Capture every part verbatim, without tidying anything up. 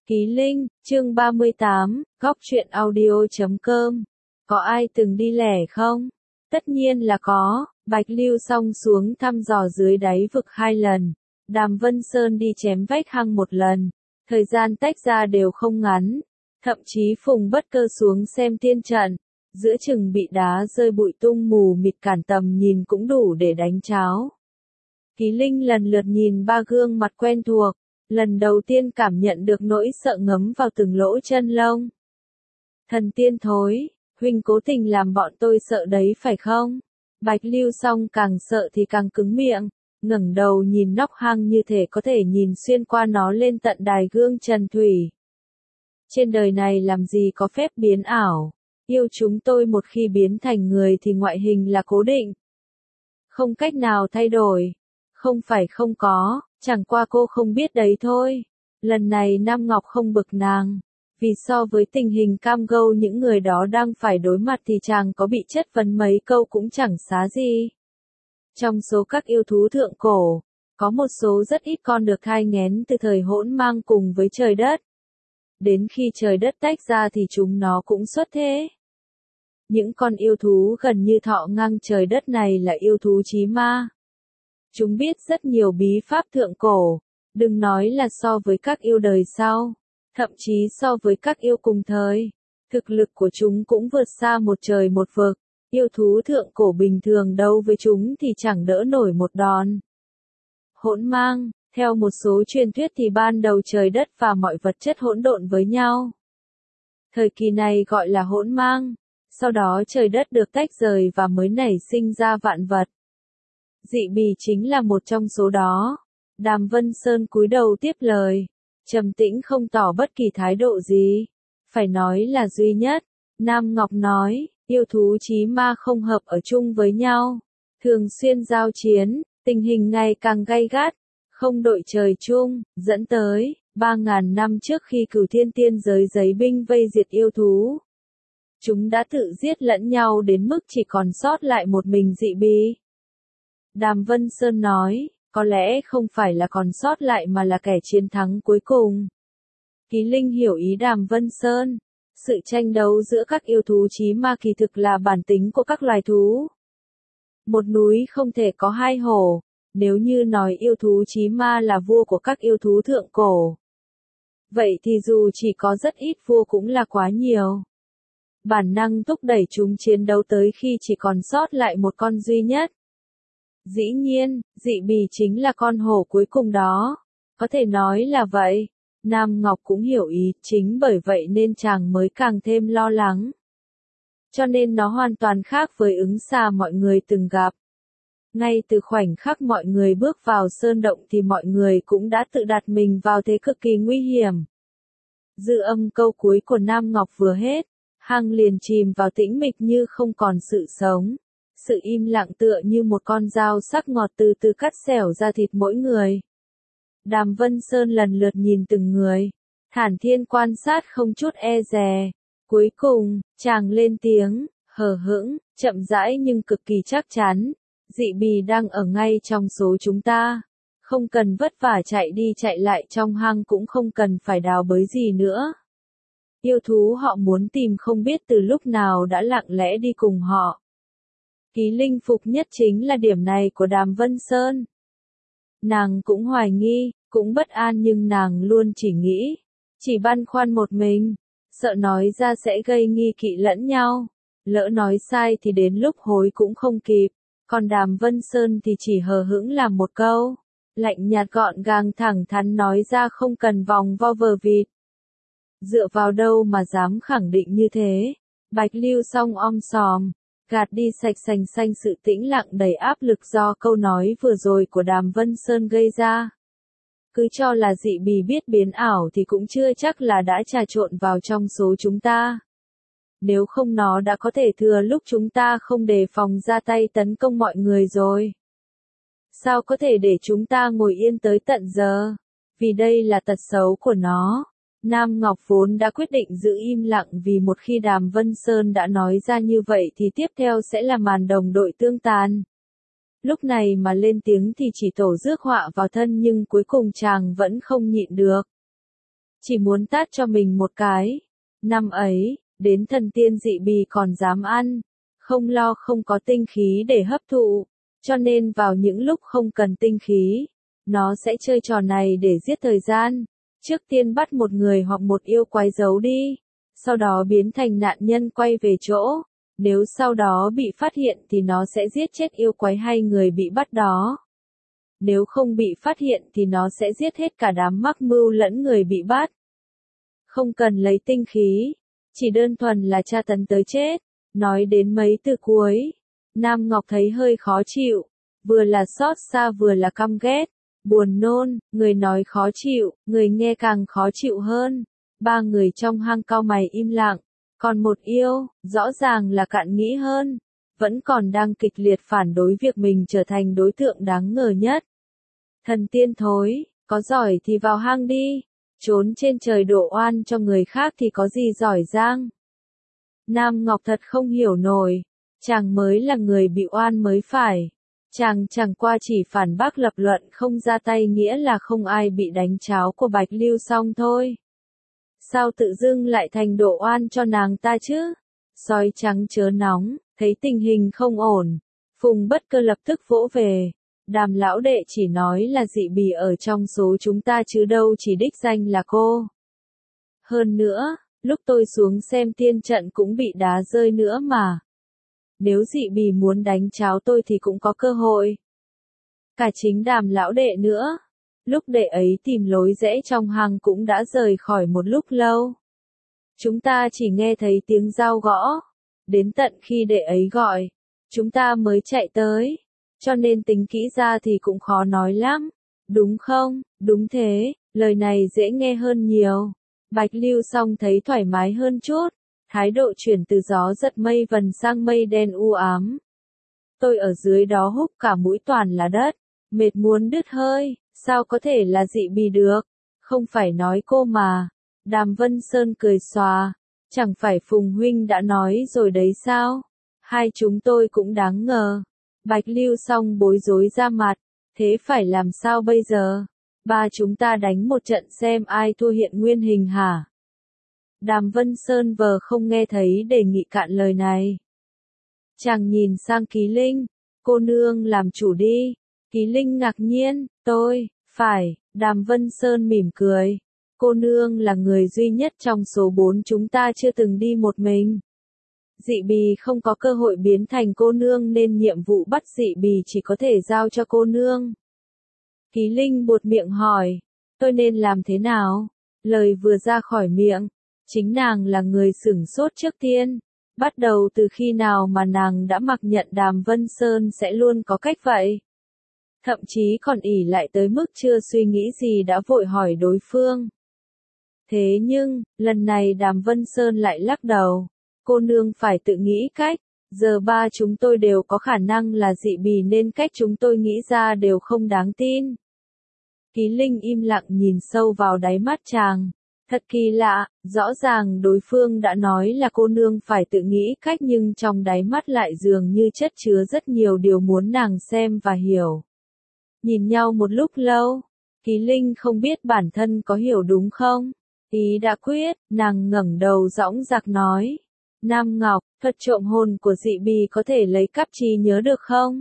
Ký Linh, chương ba mươi tám, góc truyện audio chấm com. Có ai từng đi lẻ không? Tất nhiên là có. Bạch Lưu Song xuống thăm dò dưới đáy vực hai lần. Đàm Vân Sơn đi chém vách hang một lần. Thời gian tách ra đều không ngắn. Thậm chí Phùng Bất Cơ xuống xem tiên trận. Giữa chừng bị đá rơi bụi tung mù mịt cản tầm nhìn cũng đủ để đánh cháo. Ký Linh lần lượt nhìn ba gương mặt quen thuộc. Lần đầu tiên cảm nhận được nỗi sợ ngấm vào từng lỗ chân lông. Thần tiên thối, huynh cố tình làm bọn tôi sợ đấy phải không? Bạch Lưu Song càng sợ thì càng cứng miệng, ngẩng đầu nhìn nóc hang như thể có thể nhìn xuyên qua nó lên tận đài gương trần thủy. Trên đời này làm gì có phép biến ảo, yêu chúng tôi một khi biến thành người thì ngoại hình là cố định. Không cách nào thay đổi, không phải không có. Chẳng qua cô không biết đấy thôi. Lần này Nam Ngọc không bực nàng. Vì so với tình hình cam go những người đó đang phải đối mặt thì chàng có bị chất vấn mấy câu cũng chẳng xá gì. Trong số các yêu thú thượng cổ, có một số rất ít con được thai nghén từ thời hỗn mang cùng với trời đất. Đến khi trời đất tách ra thì chúng nó cũng xuất thế. Những con yêu thú gần như thọ ngang trời đất này là yêu thú chí ma. Chúng biết rất nhiều bí pháp thượng cổ, đừng nói là so với các yêu đời sau, thậm chí so với các yêu cùng thời. Thực lực của chúng cũng vượt xa một trời một vực, yêu thú thượng cổ bình thường đâu với chúng thì chẳng đỡ nổi một đòn. Hỗn mang, theo một số truyền thuyết thì ban đầu trời đất và mọi vật chất hỗn độn với nhau. Thời kỳ này gọi là hỗn mang, sau đó trời đất được tách rời và mới nảy sinh ra vạn vật. Dị bì chính là một trong số đó. Đàm Vân Sơn cúi đầu tiếp lời, trầm tĩnh không tỏ bất kỳ thái độ gì. Phải nói là duy nhất. Nam Ngọc nói, yêu thú chí ma không hợp ở chung với nhau. Thường xuyên giao chiến, tình hình ngày càng gay gắt, không đội trời chung, dẫn tới, ba ngàn năm trước khi Cửu Thiên Tiên giới giấy binh vây diệt yêu thú. Chúng đã tự giết lẫn nhau đến mức chỉ còn sót lại một mình dị bì. Đàm Vân Sơn nói, có lẽ không phải là còn sót lại mà là kẻ chiến thắng cuối cùng. Ký Linh hiểu ý Đàm Vân Sơn. Sự tranh đấu giữa các yêu thú chí ma kỳ thực là bản tính của các loài thú. Một núi không thể có hai hổ, nếu như nói yêu thú chí ma là vua của các yêu thú thượng cổ. Vậy thì dù chỉ có rất ít vua cũng là quá nhiều. Bản năng thúc đẩy chúng chiến đấu tới khi chỉ còn sót lại một con duy nhất. Dĩ nhiên, dị bì chính là con hổ cuối cùng đó. Có thể nói là vậy. Nam Ngọc cũng hiểu ý, chính bởi vậy nên chàng mới càng thêm lo lắng. Cho nên nó hoàn toàn khác với ứng xà mọi người từng gặp. Ngay từ khoảnh khắc mọi người bước vào sơn động thì mọi người cũng đã tự đặt mình vào thế cực kỳ nguy hiểm. Dư âm câu cuối của Nam Ngọc vừa hết, hang liền chìm vào tĩnh mịch như không còn sự sống. Sự im lặng tựa như một con dao sắc ngọt từ từ cắt xẻo ra thịt mỗi người. Đàm Vân Sơn lần lượt nhìn từng người, thản thiên quan sát không chút e dè. Cuối cùng, chàng lên tiếng, hờ hững, chậm rãi nhưng cực kỳ chắc chắn. Dị bì đang ở ngay trong số chúng ta. Không cần vất vả chạy đi chạy lại trong hang cũng không cần phải đào bới gì nữa. Yêu thú họ muốn tìm không biết từ lúc nào đã lặng lẽ đi cùng họ. Ký Linh phục nhất chính là điểm này của Đàm Vân Sơn. Nàng cũng hoài nghi, cũng bất an nhưng nàng luôn chỉ nghĩ, chỉ băn khoăn một mình, sợ nói ra sẽ gây nghi kỵ lẫn nhau. Lỡ nói sai thì đến lúc hối cũng không kịp, còn Đàm Vân Sơn thì chỉ hờ hững làm một câu, lạnh nhạt gọn gàng thẳng thắn nói ra không cần vòng vo vờ vịt. Dựa vào đâu mà dám khẳng định như thế? Bạch Lưu Song om sòm, gạt đi sạch sành xanh sự tĩnh lặng đầy áp lực do câu nói vừa rồi của Đàm Vân Sơn gây ra. Cứ cho là dị bì biết biến ảo thì cũng chưa chắc là đã trà trộn vào trong số chúng ta. Nếu không nó đã có thể thừa lúc chúng ta không đề phòng ra tay tấn công mọi người rồi. Sao có thể để chúng ta ngồi yên tới tận giờ? Vì đây là tật xấu của nó. Nam Ngọc vốn đã quyết định giữ im lặng vì một khi Đàm Vân Sơn đã nói ra như vậy thì tiếp theo sẽ là màn đồng đội tương tàn. Lúc này mà lên tiếng thì chỉ tổ rước họa vào thân nhưng cuối cùng chàng vẫn không nhịn được. chỉ muốn tát cho mình một cái. Năm ấy, đến thần tiên dị bì còn dám ăn, không lo không có tinh khí để hấp thụ, cho nên vào những lúc không cần tinh khí, nó sẽ chơi trò này để giết thời gian. Trước tiên bắt một người hoặc một yêu quái giấu đi, sau đó biến thành nạn nhân quay về chỗ. Nếu sau đó bị phát hiện thì nó sẽ giết chết yêu quái hay người bị bắt đó. Nếu không bị phát hiện thì nó sẽ giết hết cả đám mắc mưu lẫn người bị bắt. Không cần lấy tinh khí, chỉ đơn thuần là tra tấn tới chết. Nói đến mấy từ cuối, Nam Ngọc thấy hơi khó chịu, vừa là xót xa vừa là căm ghét, buồn nôn, người nói khó chịu, người nghe càng khó chịu hơn. Ba người trong hang cau mày im lặng, còn một yêu, rõ ràng là cạn nghĩ hơn, vẫn còn đang kịch liệt phản đối việc mình trở thành đối tượng đáng ngờ nhất. Thần tiên thối, có giỏi thì vào hang đi, trốn trên trời đổ oan cho người khác thì có gì giỏi giang. Nam Ngọc thật không hiểu nổi, chàng mới là người bị oan mới phải. Chàng chẳng qua chỉ phản bác lập luận không ra tay nghĩa là không ai bị đánh cháo của Bạch Lưu xong thôi. Sao tự dưng lại thành đổ oan cho nàng ta chứ? Sói trắng chớ nóng, thấy tình hình không ổn, Phùng Bất Cơ lập tức vỗ về. Đàm lão đệ chỉ nói là dị bì ở trong số chúng ta chứ đâu chỉ đích danh là cô. Hơn nữa, lúc tôi xuống xem tiên trận cũng bị đá rơi nữa mà. Nếu dị bì muốn đánh cháo tôi thì cũng có cơ hội. Cả chính Đàm lão đệ nữa. Lúc đệ ấy tìm lối rẽ trong hang cũng đã rời khỏi một lúc lâu. Chúng ta chỉ nghe thấy tiếng dao gõ. Đến tận khi đệ ấy gọi, chúng ta mới chạy tới. Cho nên tính kỹ ra thì cũng khó nói lắm. Đúng không? Đúng thế, lời này dễ nghe hơn nhiều. Bạch Lưu Song thấy thoải mái hơn chút. Thái độ chuyển từ gió giật mây vần sang mây đen u ám. Tôi ở dưới đó húc cả mũi toàn là đất. Mệt muốn đứt hơi. Sao có thể là dị bì được? Không phải nói cô mà. Đàm Vân Sơn cười xòa. Chẳng phải Phùng huynh đã nói rồi đấy sao? Hai chúng tôi cũng đáng ngờ. Bạch Lưu Song bối rối ra mặt. Thế phải làm sao bây giờ? Ba chúng ta đánh một trận xem ai thua hiện nguyên hình hả? Đàm Vân Sơn vờ không nghe thấy đề nghị cạn lời này. Chàng nhìn sang Ký Linh. Cô nương làm chủ đi. Ký Linh ngạc nhiên. Tôi, phải, Đàm Vân Sơn mỉm cười. Cô nương là người duy nhất trong số bốn chúng ta chưa từng đi một mình. Dị bì không có cơ hội biến thành cô nương nên nhiệm vụ bắt dị bì chỉ có thể giao cho cô nương. Ký Linh buột miệng hỏi, tôi nên làm thế nào? Lời vừa ra khỏi miệng, chính nàng là người sửng sốt trước tiên. Bắt đầu từ khi nào mà nàng đã mặc nhận Đàm Vân Sơn sẽ luôn có cách vậy? Thậm chí còn ỷ lại tới mức chưa suy nghĩ gì đã vội hỏi đối phương. Thế nhưng, lần này Đàm Vân Sơn lại lắc đầu. Cô nương phải tự nghĩ cách. Giờ ba chúng tôi đều có khả năng là dị bì nên cách chúng tôi nghĩ ra đều không đáng tin. Ký Linh im lặng nhìn sâu vào đáy mắt chàng. Thật kỳ lạ, rõ ràng đối phương đã nói là cô nương phải tự nghĩ cách nhưng trong đáy mắt lại dường như chất chứa rất nhiều điều muốn nàng xem và hiểu. Nhìn nhau một lúc lâu, Ký Linh không biết bản thân có hiểu đúng không? Ý đã quyết, nàng ngẩng đầu dõng dạc nói. Nam Ngọc, thuật trộm hồn của dị bì có thể lấy cắp trí nhớ được không?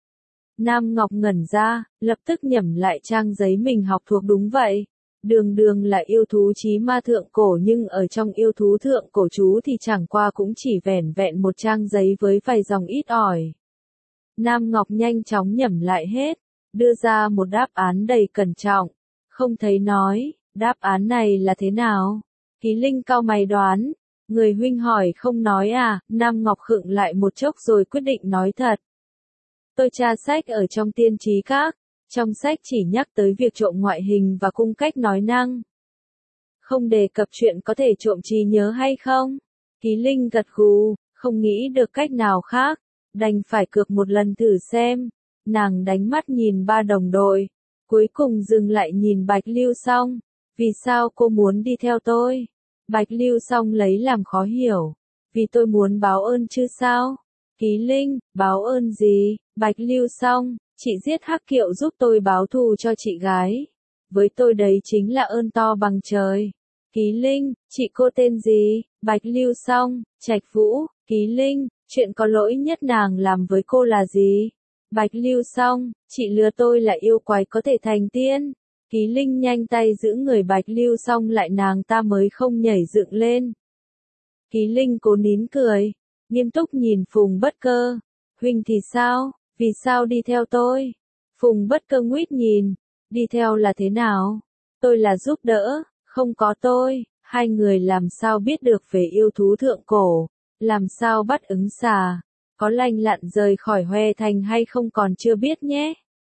Nam Ngọc ngẩn ra, lập tức nhẩm lại trang giấy mình học thuộc đúng vậy. Đường đường là yêu thú chí ma thượng cổ nhưng ở trong yêu thú thượng cổ chú thì chẳng qua cũng chỉ vẻn vẹn một trang giấy với vài dòng ít ỏi. Nam Ngọc nhanh chóng nhẩm lại hết, đưa ra một đáp án đầy cẩn trọng. Không thấy nói, đáp án này là thế nào? Ký Linh cau mày đoán. Người huynh hỏi không nói à? Nam Ngọc khựng lại một chốc rồi quyết định nói thật. Tôi tra sách ở trong tiên trí các. Trong sách chỉ nhắc tới việc trộm ngoại hình và cung cách nói năng. Không đề cập chuyện có thể trộm trí nhớ hay không? Ký Linh gật gù, không nghĩ được cách nào khác. Đành phải cược một lần thử xem. Nàng đánh mắt nhìn ba đồng đội. Cuối cùng dừng lại nhìn Bạch Lưu Song. Vì sao cô muốn đi theo tôi? Bạch Lưu Song lấy làm khó hiểu. Vì tôi muốn báo ơn chứ sao? Ký Linh, báo ơn gì? Bạch Lưu Song, chị giết Hắc Kiệu giúp tôi báo thù cho chị gái. Với tôi đấy chính là ơn to bằng trời. Ký Linh, chị cô tên gì? Bạch Lưu Song, Trạch Vũ. Ký Linh, chuyện có lỗi nhất nàng làm với cô là gì? Bạch Lưu Song, chị lừa tôi là yêu quái có thể thành tiên. Ký Linh nhanh tay giữ người Bạch Lưu Song lại, nàng ta mới không nhảy dựng lên. Ký Linh cố nín cười, nghiêm túc nhìn Phùng Bất Cơ. Huynh thì sao? Vì sao đi theo tôi? Phùng Bất Cơ nguýt nhìn, đi theo là thế nào? Tôi là giúp đỡ, không có tôi, hai người làm sao biết được về yêu thú thượng cổ, làm sao bắt ứng xà, có lành lặn rời khỏi Hoè Thành hay không còn chưa biết nhé.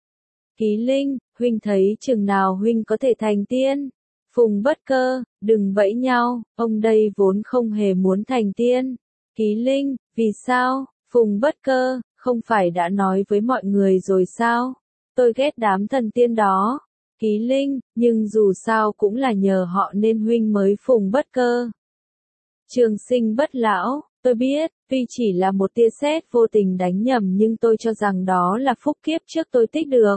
Ký Linh, huynh thấy chừng nào huynh có thể thành tiên? Phùng Bất Cơ, đừng bẫy nhau, ông đây vốn không hề muốn thành tiên. Ký Linh, vì sao? Phùng Bất Cơ, không phải đã nói với mọi người rồi sao? Tôi ghét đám thần tiên đó. Ký Linh, nhưng dù sao cũng là nhờ họ nên huynh mới Phùng Bất Cơ. Trường Sinh Bất Lão, tôi biết, tuy chỉ là một tia sét vô tình đánh nhầm nhưng tôi cho rằng đó là phúc kiếp trước tôi tích được.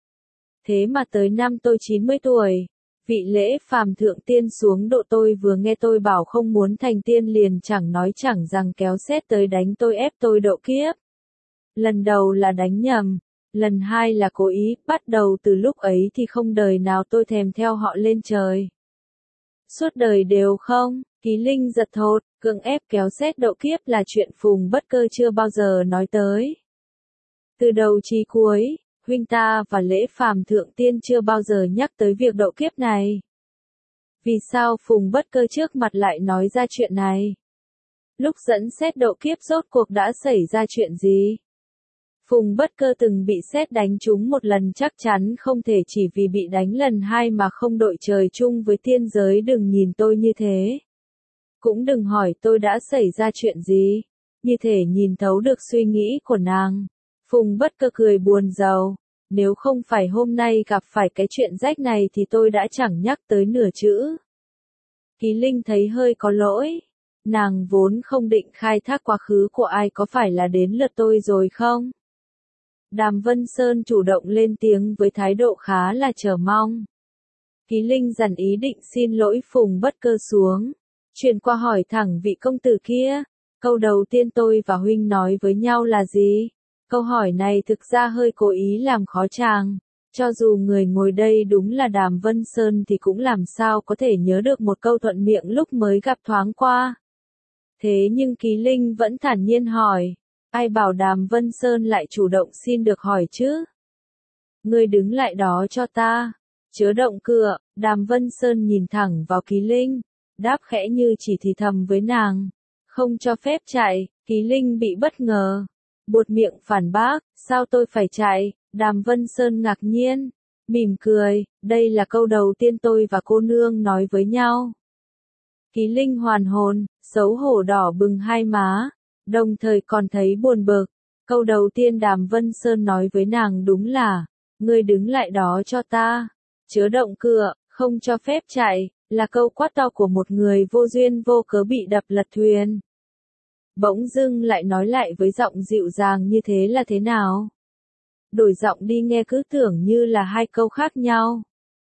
Thế mà tới năm tôi chín mươi tuổi, vị lễ phàm thượng tiên xuống độ tôi vừa nghe tôi bảo không muốn thành tiên liền chẳng nói chẳng rằng kéo sét tới đánh tôi ép tôi độ kiếp. Lần đầu là đánh nhầm, lần hai là cố ý, bắt đầu từ lúc ấy thì không đời nào tôi thèm theo họ lên trời. Suốt đời đều không, Ký Linh giật thốt, cưỡng ép kéo sét độ kiếp là chuyện Phùng Bất Cơ chưa bao giờ nói tới. Từ đầu chí cuối, huynh ta và lễ phàm thượng tiên chưa bao giờ nhắc tới việc độ kiếp này. Vì sao Phùng Bất Cơ trước mặt lại nói ra chuyện này? Lúc dẫn sét độ kiếp rốt cuộc đã xảy ra chuyện gì? Phùng Bất Cơ từng bị sét đánh trúng một lần, chắc chắn không thể chỉ vì bị đánh lần hai mà không đội trời chung với tiên giới. Đừng nhìn tôi như thế. Cũng đừng hỏi tôi đã xảy ra chuyện gì. Như thể nhìn thấu được suy nghĩ của nàng. Phùng Bất Cơ cười buồn rầu. Nếu không phải hôm nay gặp phải cái chuyện rách này thì tôi đã chẳng nhắc tới nửa chữ. Ký Linh thấy hơi có lỗi. Nàng vốn không định khai thác quá khứ của ai, có phải là đến lượt tôi rồi không? Đàm Vân Sơn chủ động lên tiếng với thái độ khá là chờ mong. Ký Linh dằn ý định xin lỗi Phùng Bất Cơ xuống. Chuyển qua hỏi thẳng vị công tử kia. Câu đầu tiên tôi và huynh nói với nhau là gì? Câu hỏi này thực ra hơi cố ý làm khó chàng. Cho dù người ngồi đây đúng là Đàm Vân Sơn thì cũng làm sao có thể nhớ được một câu thuận miệng lúc mới gặp thoáng qua. Thế nhưng Ký Linh vẫn thản nhiên hỏi. Ai bảo Đàm Vân Sơn lại chủ động xin được hỏi chứ? Ngươi đứng lại đó cho ta. Chớ động cựa. Đàm Vân Sơn nhìn thẳng vào Ký Linh. Đáp khẽ như chỉ thì thầm với nàng. Không cho phép chạy. Ký Linh bị bất ngờ. Buột miệng phản bác. Sao tôi phải chạy? Đàm Vân Sơn ngạc nhiên. Mỉm cười. Đây là câu đầu tiên tôi và cô nương nói với nhau. Ký Linh hoàn hồn. Xấu hổ đỏ bừng hai má. Đồng thời còn thấy buồn bực. Câu đầu tiên Đàm Vân Sơn nói với nàng đúng là, ngươi đứng lại đó cho ta, chớ động cựa, không cho phép chạy, là câu quát to của một người vô duyên vô cớ bị đập lật thuyền. Bỗng dưng lại nói lại với giọng dịu dàng như thế là thế nào? Đổi giọng đi nghe cứ tưởng như là hai câu khác nhau.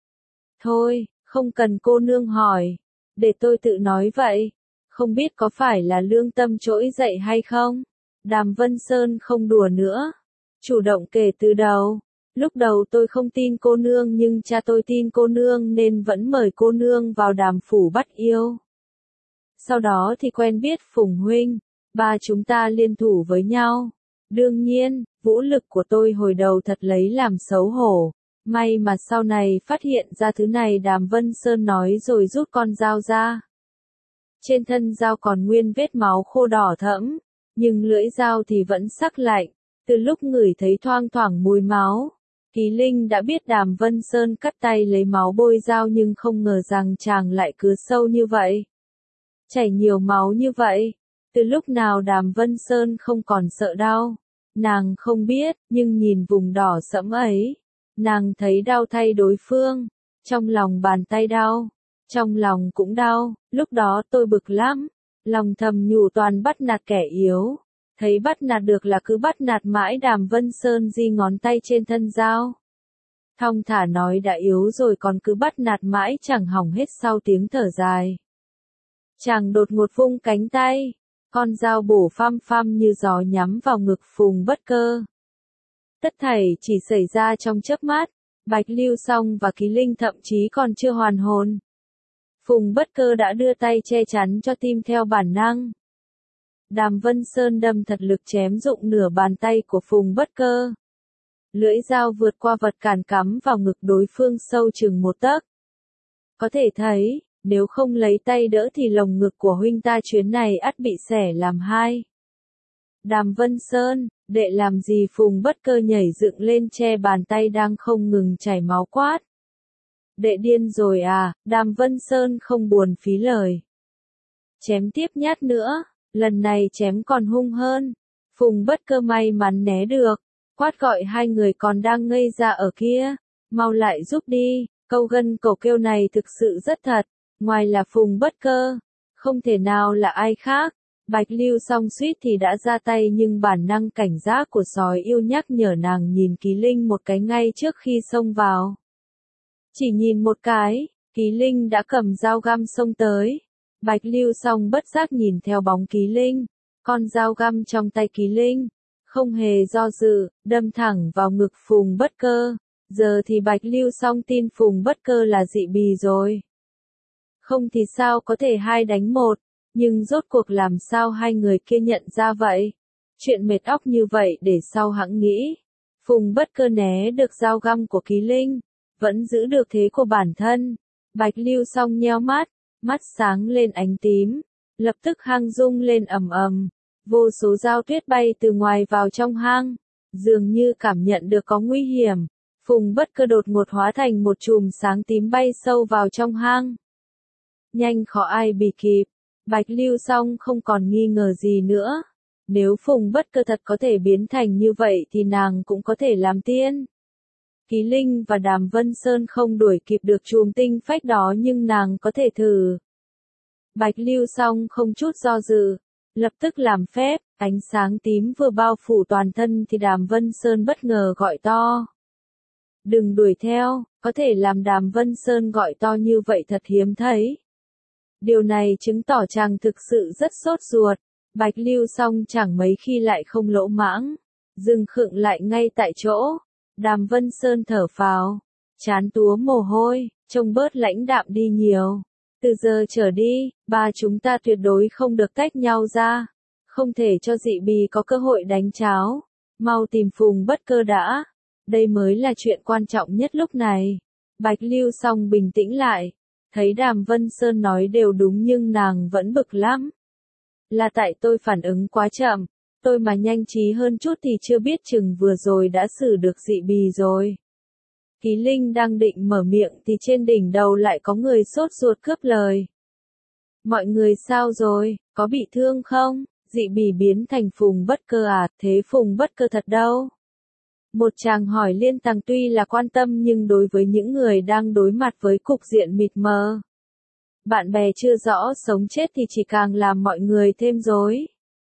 Thôi, không cần cô nương hỏi, để tôi tự nói vậy. Không biết có phải là lương tâm trỗi dậy hay không? Đàm Vân Sơn không đùa nữa. Chủ động kể từ đầu. Lúc đầu tôi không tin cô nương nhưng cha tôi tin cô nương nên vẫn mời cô nương vào Đàm phủ bắt yêu. Sau đó thì quen biết Phùng huynh. Ba chúng ta liên thủ với nhau. Đương nhiên, vũ lực của tôi hồi đầu thật lấy làm xấu hổ. May mà sau này phát hiện ra thứ này, Đàm Vân Sơn nói rồi rút con dao ra. Trên thân dao còn nguyên vết máu khô đỏ thẫm, nhưng lưỡi dao thì vẫn sắc lạnh. Từ lúc ngửi thấy thoang thoảng mùi máu, Ký Linh đã biết Đàm Vân Sơn cắt tay lấy máu bôi dao, nhưng không ngờ rằng chàng lại cứa sâu như vậy. Chảy nhiều máu như vậy. Từ lúc nào Đàm Vân Sơn không còn sợ đau? Nàng không biết, nhưng nhìn vùng đỏ sẫm ấy, nàng thấy đau thay đối phương. Trong lòng bàn tay đau, trong lòng cũng đau. Lúc đó tôi bực lắm, lòng thầm nhủ toàn bắt nạt kẻ yếu. Thấy bắt nạt được là cứ bắt nạt mãi. Đàm Vân Sơn di ngón tay trên thân dao, Thong thả nói đã yếu rồi còn cứ bắt nạt mãi chẳng hỏng hết sau tiếng thở dài. Chàng đột ngột vung cánh tay, con dao bổ phăm phăm như gió nhắm vào ngực Phùng Bất Cơ. Tất thảy chỉ xảy ra trong chớp mắt, Bạch Lưu Song và Ký Linh thậm chí còn chưa hoàn hồn. Phùng Bất Cơ đã đưa tay che chắn cho tim theo bản năng. Đàm Vân Sơn đâm thật lực chém rụng nửa bàn tay của Phùng Bất Cơ. Lưỡi dao vượt qua vật cản cắm vào ngực đối phương sâu chừng một tấc. Có thể thấy, nếu không lấy tay đỡ thì lồng ngực của huynh ta chuyến này ắt bị xẻ làm hai. Đàm Vân Sơn, đệ làm gì? Phùng Bất Cơ nhảy dựng lên che bàn tay đang không ngừng chảy máu quát. Đệ điên rồi à? Đàm Vân Sơn không buồn phí lời. Chém tiếp nhát nữa, lần này chém còn hung hơn. Phùng Bất Cơ may mắn né được, quát gọi hai người còn đang ngây ra ở kia, mau lại giúp đi. Câu gân cổ kêu này thực sự rất thật, ngoài là Phùng Bất Cơ, không thể nào là ai khác. Bạch Lưu Song suýt thì đã ra tay nhưng bản năng cảnh giác của sói yêu nhắc nhở nàng nhìn Ký Linh một cái ngay trước khi xông vào. Chỉ nhìn một cái, Ký Linh đã cầm dao găm xông tới. Bạch Lưu Song bất giác nhìn theo bóng Ký Linh, con dao găm trong tay Ký Linh, không hề do dự, đâm thẳng vào ngực Phùng Bất Cơ. Giờ thì Bạch Lưu Song tin Phùng Bất Cơ là dị bì rồi. Không thì sao có thể hai đánh một, nhưng rốt cuộc làm sao hai người kia nhận ra vậy? Chuyện mệt óc như vậy để sau hẵng nghĩ. Phùng Bất Cơ né được dao găm của Ký Linh, vẫn giữ được thế của bản thân. Bạch Lưu Song nheo mắt, mắt sáng lên ánh tím, lập tức hang rung lên ầm ầm, vô số dao tuyết bay từ ngoài vào trong hang, dường như cảm nhận được có nguy hiểm. Phùng Bất Cơ đột ngột hóa thành một chùm sáng tím bay sâu vào trong hang. Nhanh khó ai bì kịp, Bạch Lưu Song không còn nghi ngờ gì nữa. Nếu Phùng Bất Cơ thật có thể biến thành như vậy thì nàng cũng có thể làm tiên. Ký Linh và Đàm Vân Sơn không đuổi kịp được chùm tinh phách đó nhưng nàng có thể thử. Bạch Lưu Song không chút do dự, lập tức làm phép, ánh sáng tím vừa bao phủ toàn thân thì Đàm Vân Sơn bất ngờ gọi to. Đừng đuổi theo, có thể làm Đàm Vân Sơn gọi to như vậy thật hiếm thấy. Điều này chứng tỏ chàng thực sự rất sốt ruột. Bạch Lưu Song chẳng mấy khi lại không lỗ mãng, dừng khựng lại ngay tại chỗ. Đàm Vân Sơn thở phào, chán túa mồ hôi, trông bớt lãnh đạm đi nhiều. Từ giờ trở đi, ba chúng ta tuyệt đối không được tách nhau ra, không thể cho dị bì có cơ hội đánh cháo. Mau tìm Phùng Bất Cơ đã, đây mới là chuyện quan trọng nhất lúc này. Bạch Lưu Song bình tĩnh lại, thấy Đàm Vân Sơn nói đều đúng nhưng nàng vẫn bực lắm. Là tại tôi phản ứng quá chậm, tôi mà nhanh trí hơn chút thì chưa biết chừng vừa rồi đã xử được dị bì rồi. Ký Linh đang định mở miệng thì trên đỉnh đầu lại có người sốt ruột cướp lời. Mọi người sao rồi, có bị thương không? Dị bì biến thành Phùng Bất Cơ à? Thế Phùng Bất Cơ thật đâu? Một chàng hỏi liên tàng tuy là quan tâm nhưng đối với những người đang đối mặt với cục diện mịt mờ, bạn bè chưa rõ sống chết thì chỉ càng làm mọi người thêm rối.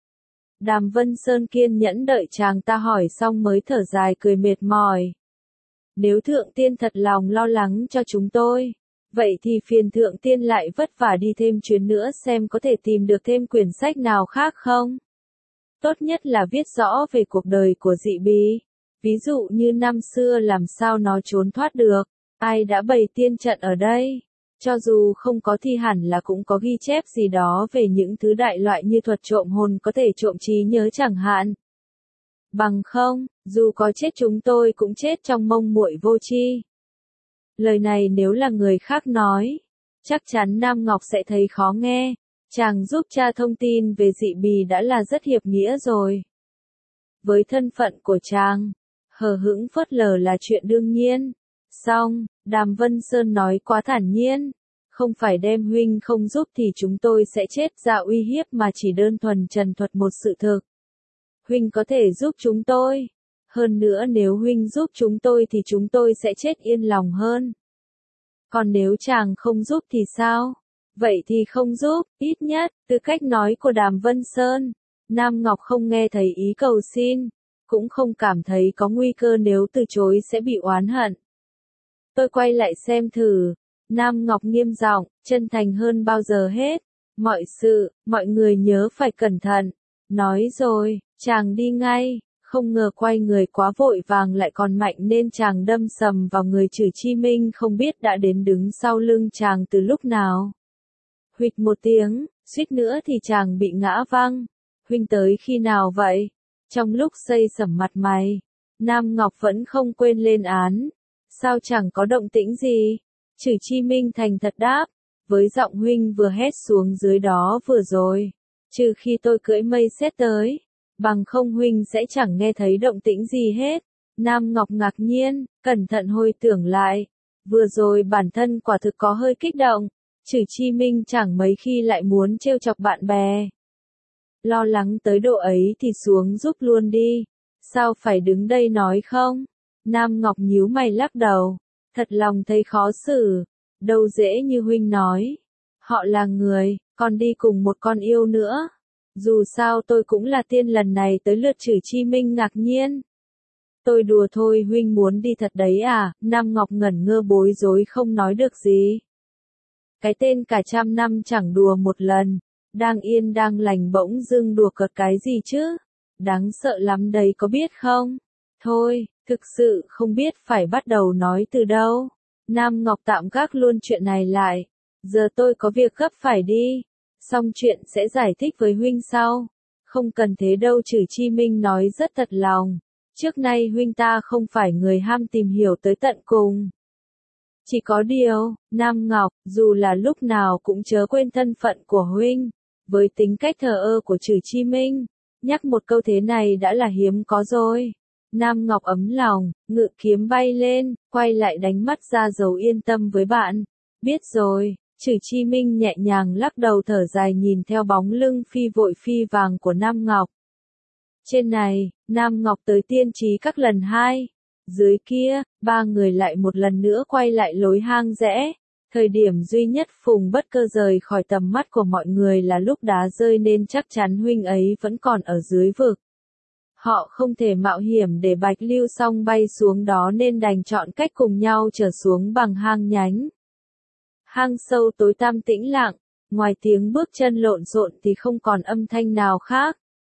Đàm Vân Sơn kiên nhẫn đợi chàng ta hỏi xong mới thở dài cười mệt mỏi. Nếu Thượng Tiên thật lòng lo lắng cho chúng tôi, vậy thì phiền Thượng Tiên lại vất vả đi thêm chuyến nữa xem có thể tìm được thêm quyển sách nào khác không? Tốt nhất là viết rõ về cuộc đời của dị bì. Ví dụ như năm xưa làm sao nó trốn thoát được, ai đã bày tiên trận ở đây. Cho dù không có thì hẳn là cũng có ghi chép gì đó về những thứ đại loại như thuật trộm hồn có thể trộm trí nhớ chẳng hạn. Bằng không, dù có chết chúng tôi cũng chết trong mông muội vô tri. Lời này nếu là người khác nói, chắc chắn Nam Ngọc sẽ thấy khó nghe. Chàng giúp cha thông tin về dị bì đã là rất hiệp nghĩa rồi. Với thân phận của chàng, hờ hững phớt lờ là chuyện đương nhiên. Xong, Đàm Vân Sơn nói quá thản nhiên. Không phải đem huynh không giúp thì chúng tôi sẽ chết ra uy hiếp mà chỉ đơn thuần trần thuật một sự thực. Huynh có thể giúp chúng tôi. Hơn nữa nếu huynh giúp chúng tôi thì chúng tôi sẽ chết yên lòng hơn. Còn nếu chàng không giúp thì sao? Vậy thì không giúp, ít nhất, từ cách nói của Đàm Vân Sơn, Nam Ngọc không nghe thấy ý cầu xin, cũng không cảm thấy có nguy cơ nếu từ chối sẽ bị oán hận. Tôi quay lại xem thử. Nam Ngọc nghiêm giọng, chân thành hơn bao giờ hết. Mọi sự, mọi người nhớ phải cẩn thận. Nói rồi, chàng đi ngay. Không ngờ quay người quá vội vàng lại còn mạnh nên chàng đâm sầm vào người Trử Chi Minh không biết đã đến đứng sau lưng chàng từ lúc nào. Huỵch một tiếng, suýt nữa thì chàng bị ngã văng. Huynh tới khi nào vậy? Trong lúc xây sẩm mặt mày, Nam Ngọc vẫn không quên lên án. Sao chẳng có động tĩnh gì? Trử Chi Minh thành thật đáp, với giọng huynh vừa hét xuống dưới đó vừa rồi. Trừ khi tôi cưỡi mây xét tới, bằng không huynh sẽ chẳng nghe thấy động tĩnh gì hết. Nam Ngọc ngạc nhiên, cẩn thận hồi tưởng lại. Vừa rồi bản thân quả thực có hơi kích động. Trử Chi Minh chẳng mấy khi lại muốn trêu chọc bạn bè. Lo lắng tới độ ấy thì xuống giúp luôn đi. Sao phải đứng đây nói không? Nam Ngọc nhíu mày lắc đầu. Thật lòng thấy khó xử. Đâu dễ như huynh nói. Họ là người, còn đi cùng một con yêu nữa. Dù sao tôi cũng là tiên lần này tới lượt Trử Chi Minh ngạc nhiên. Tôi đùa thôi, huynh muốn đi thật đấy à? Nam Ngọc ngẩn ngơ bối rối không nói được gì. Cái tên cả trăm năm chẳng đùa một lần. Đang yên đang lành bỗng dưng đùa cợt cái gì chứ? Đáng sợ lắm đấy có biết không? Thôi, thực sự không biết phải bắt đầu nói từ đâu. Nam Ngọc tạm gác luôn chuyện này lại. Giờ tôi có việc gấp phải đi. Xong chuyện sẽ giải thích với huynh sau. Không cần thế đâu, Trử Chi Minh nói rất thật lòng. Trước nay huynh ta không phải người ham tìm hiểu tới tận cùng. Chỉ có điều, Nam Ngọc, dù là lúc nào cũng chớ quên thân phận của huynh. Với tính cách thờ ơ của Trử Chi Minh, nhắc một câu thế này đã là hiếm có rồi. Nam Ngọc ấm lòng, ngự kiếm bay lên, quay lại đánh mắt ra dấu yên tâm với bạn. Biết rồi. Trử Chi Minh nhẹ nhàng lắc đầu thở dài nhìn theo bóng lưng phi vội phi vàng của Nam Ngọc. Trên này, Nam Ngọc tới tiên trí các lần hai. Dưới kia, ba người lại một lần nữa quay lại lối hang rẽ. Thời điểm duy nhất Phùng Bất Cơ rời khỏi tầm mắt của mọi người là lúc đá rơi nên chắc chắn huynh ấy vẫn còn ở dưới vực. Họ không thể mạo hiểm để Bạch Lưu Song bay xuống đó nên đành chọn cách cùng nhau trở xuống bằng hang nhánh. Hang sâu tối tăm tĩnh lặng, ngoài tiếng bước chân lộn xộn thì không còn âm thanh nào khác.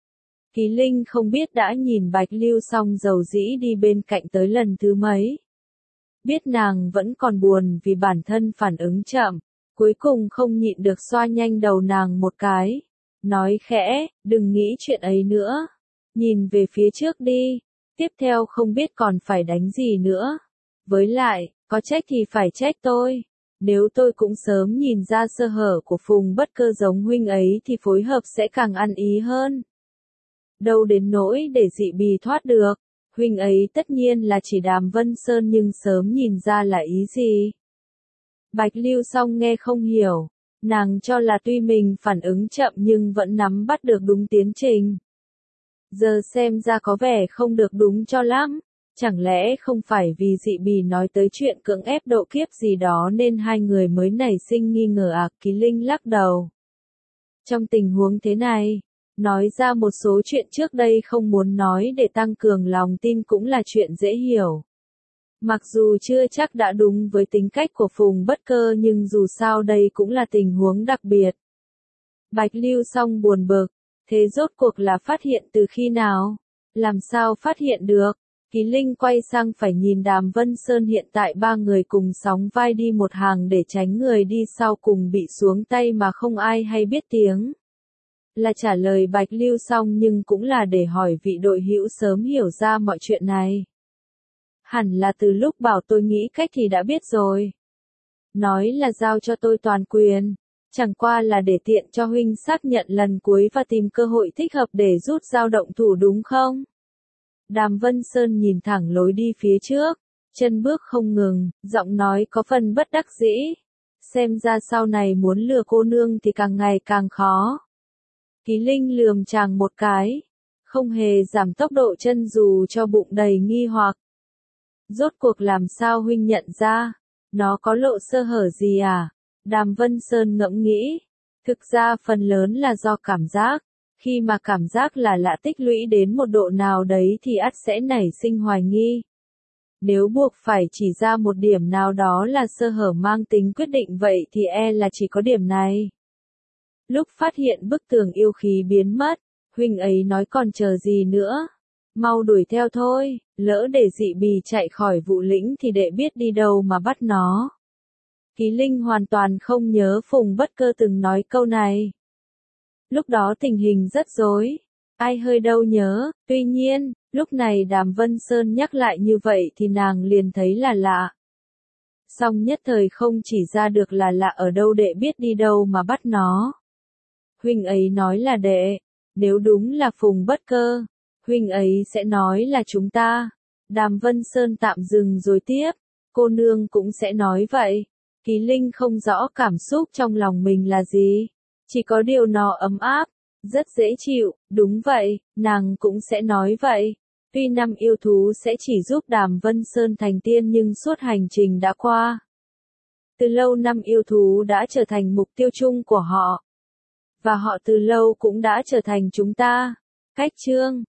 Kỳ Linh không biết đã nhìn Bạch Lưu Song dầu dĩ đi bên cạnh tới lần thứ mấy. Biết nàng vẫn còn buồn vì bản thân phản ứng chậm, cuối cùng không nhịn được xoa nhanh đầu nàng một cái. Nói khẽ, đừng nghĩ chuyện ấy nữa. Nhìn về phía trước đi, tiếp theo không biết còn phải đánh gì nữa. Với lại, có trách thì phải trách tôi. Nếu tôi cũng sớm nhìn ra sơ hở của Phùng Bất Cơ giống huynh ấy thì phối hợp sẽ càng ăn ý hơn. Đâu đến nỗi để dị bì thoát được. Huynh ấy tất nhiên là chỉ Đàm Vân Sơn nhưng sớm nhìn ra là ý gì. Bạch Lưu Song nghe không hiểu. Nàng cho là tuy mình phản ứng chậm nhưng vẫn nắm bắt được đúng tiến trình. Giờ xem ra có vẻ không được đúng cho lắm. Chẳng lẽ không phải vì dị bì nói tới chuyện cưỡng ép độ kiếp gì đó nên hai người mới nảy sinh nghi ngờ à? Kỳ Linh lắc đầu. Trong tình huống thế này, nói ra một số chuyện trước đây không muốn nói để tăng cường lòng tin cũng là chuyện dễ hiểu. Mặc dù chưa chắc đã đúng với tính cách của Phùng Bất Cơ nhưng dù sao đây cũng là tình huống đặc biệt. Bạch Lưu Song buồn bực, thế rốt cuộc là phát hiện từ khi nào? Làm sao phát hiện được? Kỳ Linh quay sang phải nhìn Đàm Vân Sơn, hiện tại ba người cùng sóng vai đi một hàng để tránh người đi sau cùng bị xuống tay mà không ai hay biết tiếng. Là trả lời Bạch Lưu Song nhưng cũng là để hỏi vị đội hữu sớm hiểu ra mọi chuyện này. Hẳn là từ lúc bảo tôi nghĩ cách thì đã biết rồi. Nói là giao cho tôi toàn quyền. Chẳng qua là để tiện cho huynh xác nhận lần cuối và tìm cơ hội thích hợp để rút dao động thủ đúng không? Đàm Vân Sơn nhìn thẳng lối đi phía trước, chân bước không ngừng, giọng nói có phần bất đắc dĩ. Xem ra sau này muốn lừa cô nương thì càng ngày càng khó. Kỳ Linh lườm chàng một cái, không hề giảm tốc độ chân dù cho bụng đầy nghi hoặc. Rốt cuộc làm sao huynh nhận ra? Nó có lộ sơ hở gì à? Đàm Vân Sơn ngẫm nghĩ. Thực ra phần lớn là do cảm giác. Khi mà cảm giác là lạ tích lũy đến một độ nào đấy thì ắt sẽ nảy sinh hoài nghi. Nếu buộc phải chỉ ra một điểm nào đó là sơ hở mang tính quyết định vậy thì e là chỉ có điểm này. Lúc phát hiện bức tường yêu khí biến mất, huynh ấy nói còn chờ gì nữa. Mau đuổi theo thôi, lỡ để dị bì chạy khỏi Vụ Lĩnh thì đệ biết đi đâu mà bắt nó. Ký Linh hoàn toàn không nhớ Phùng Bất Cơ từng nói câu này. Lúc đó tình hình rất rối, ai hơi đâu nhớ, tuy nhiên, lúc này Đàm Vân Sơn nhắc lại như vậy thì nàng liền thấy là lạ. Song nhất thời không chỉ ra được là lạ ở đâu đệ biết đi đâu mà bắt nó. Huynh ấy nói là đệ, nếu đúng là Phùng Bất Cơ, huynh ấy sẽ nói là chúng ta. Đàm Vân Sơn tạm dừng rồi tiếp, cô nương cũng sẽ nói vậy. Ký Linh không rõ cảm xúc trong lòng mình là gì, chỉ có điều nó ấm áp, rất dễ chịu, đúng vậy, nàng cũng sẽ nói vậy. Tuy năm yêu thú sẽ chỉ giúp Đàm Vân Sơn thành tiên nhưng suốt hành trình đã qua. Từ lâu năm yêu thú đã trở thành mục tiêu chung của họ. Và họ từ lâu cũng đã trở thành chúng ta. Cách chương